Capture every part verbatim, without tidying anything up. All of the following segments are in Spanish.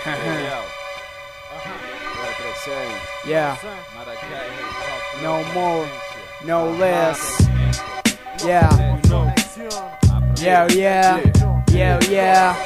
Yeah. No more, no less. Yeah. Yeah, yeah. Yeah, yeah.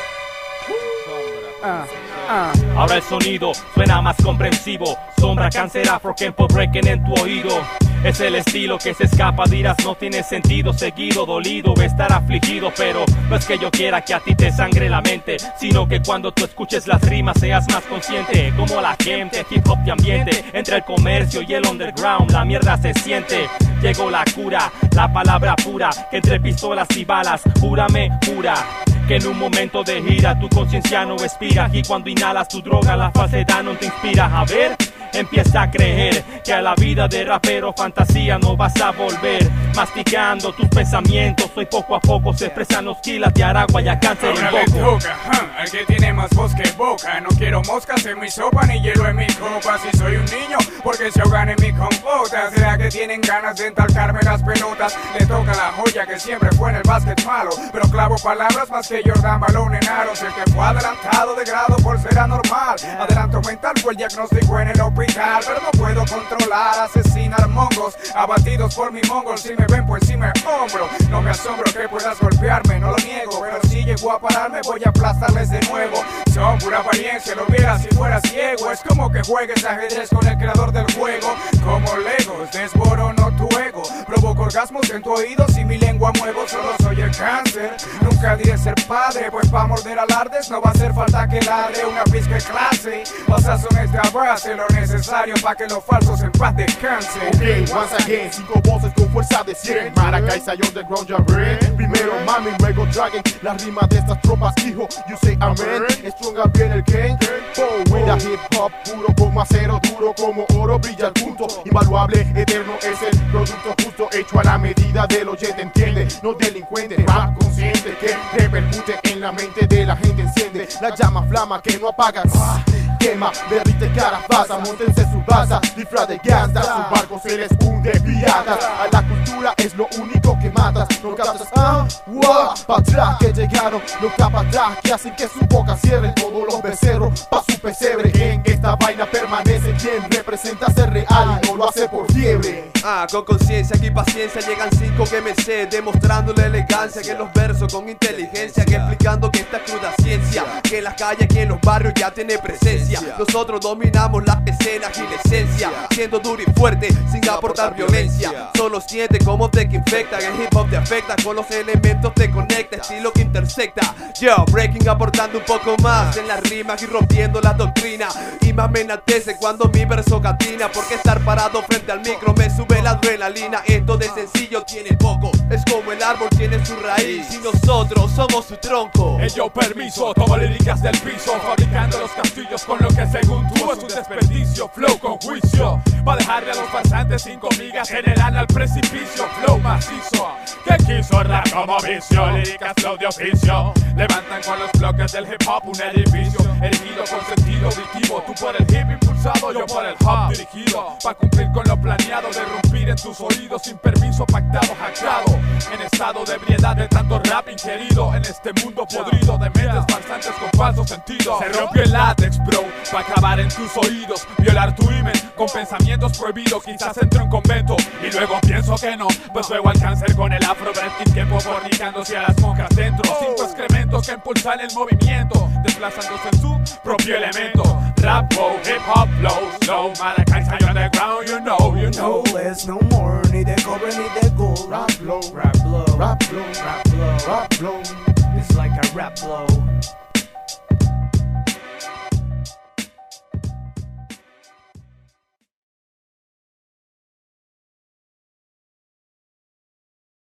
Uh, uh. Ahora el sonido suena más comprensivo. Sombra, cáncer, afro, Kenpo breaking en tu oído. Es el estilo que se escapa, dirás no tiene sentido. Seguido, dolido, estar afligido. Pero no es que yo quiera que a ti te sangre la mente, sino que cuando tú escuches las rimas seas más consciente. Como la gente, hip hop de ambiente. Entre el comercio y el underground la mierda se siente. Llegó la cura, la palabra pura, que entre pistolas y balas, júrame, jura que en un momento de gira tu conciencia no expira. Y cuando inhalas tu droga la falsedad no te inspira. A ver, empieza a creer que a la vida de rapero fantasía no vas a volver. Masticando tus pensamientos, hoy poco a poco se expresan los kilas de Aragua y a cáncer en Ahora le poco. toca, huh, al que tiene más voz que boca. No quiero moscas en mi sopa ni hielo en mi copa. Si soy un niño, porque se ahogan en mi compota. ¿Será que tienen ganas de entalcarme las pelotas? Le toca la joya que siempre fue en el básquet malo, pero clavo palabras más que Jordan balón en aros. El que fue adelantado de grado por ser anormal. Adelanto mental fue el diagnóstico en el hospital, pero no puedo controlar, asesinar mongos abatidos por mi mongol. Si me ven pues si me hombro, no me asombro que puedas golpearme, no lo niego, pero si llego a pararme voy a aplastarles de nuevo. Son pura apariencia, lo viera si fuera ciego. Es como que juegues ajedrez con el creador del juego. Como Legos, desborono tu ego, provoco orgasmos en tu oído si mi lengua muevo. Solo soy el cáncer, nunca diré ser padre, pues pa' morder alardes no va a hacer falta que ladre una pizca de clase. Los sazones de a base, lo necesario pa' que los falsos en paz descansen. Ok, once again, cinco voces con fuerza de cien. Maracay, Say Underground, ya ven. Primero mami, luego dragon. La rima de estas tropas, hijo, you say amen. Stronga bien el Ken. Oh, with a hip hop puro como acero, duro como oro, brilla el punto. Invaluable, eterno es el producto justo, hecho a la medida del oyente, entiende. No delincuente, rap consciente que repercute en la mente de la gente, enciende la llama flama que no apaga. Quema, derrite cara pasa, montense su baza, disfraz de gangsta, su barco se les hunde piratas. A la cultura es lo único que matas, no captas, ah, wow, pa' atrás que llegaron los capataz que hacen que su boca cierren todos los becerros pa' su pesebre. En esta vaina permanece quien representa ser real y no lo hace por fiebre. Ah, con conciencia y paciencia llegan cinco que me sé, demostrando la elegancia que en los versos con inteligencia, que explicando que esta cruda ciencia, que en las calles y en los barrios ya tiene presencia. Nosotros dominamos las escenas y la esencia, siendo duro y fuerte sin aportar violencia. Solo siente cómo te que infecta, que el hip hop te afecta, con los elementos te conecta, estilo que intersecta. Yo, breaking aportando un poco más en las rimas y rompiendo la doctrina. Y más me enaltece cuando mi verso catina, porque estar parado frente al micro me sube la adrenalina. Esto de sencillo tiene poco, es como el árbol tiene su raíz y nosotros somos su tronco. Hey, yo permiso, tomo líricas del piso, fabricando los castillos con lo que según tú es un desperdicio. Flow con juicio, pa' dejarle a los farsantes sin comigas, generan al precipicio. Flow macizo, que quiso rap como vicio, líricas flow de oficio. Levantan con los bloques del hip hop un edificio, erigido con sentido auditivo. Tú por el hip impulsado, yo por el hop dirigido, pa' cumplir con lo planeado de irrumpir en tus oídos sin permiso pactado, hackado. En estado de ebriedad de tanto rap ingerido, en este mundo podrido de mentes farsantes con falso sentido. Se rompió el látex, bro, pa' acabar en tus oídos, violar tu imen con pensamientos prohibidos. Quizás entro en convento y luego pienso que no, pues luego al cáncer con el afro breaking tiempo fornicándose a las monjas dentro. Cinco excrementos que impulsan el movimiento, desplazándose en su propio elemento. Rap, wow, hip hop, flow, slow, Maracay, Say Underground, you know, you know. No less, no more, ni de cobre ni de gold. Rap blow, Rap blow, rap blow, rap blow, rap blow. it's like a rap blow.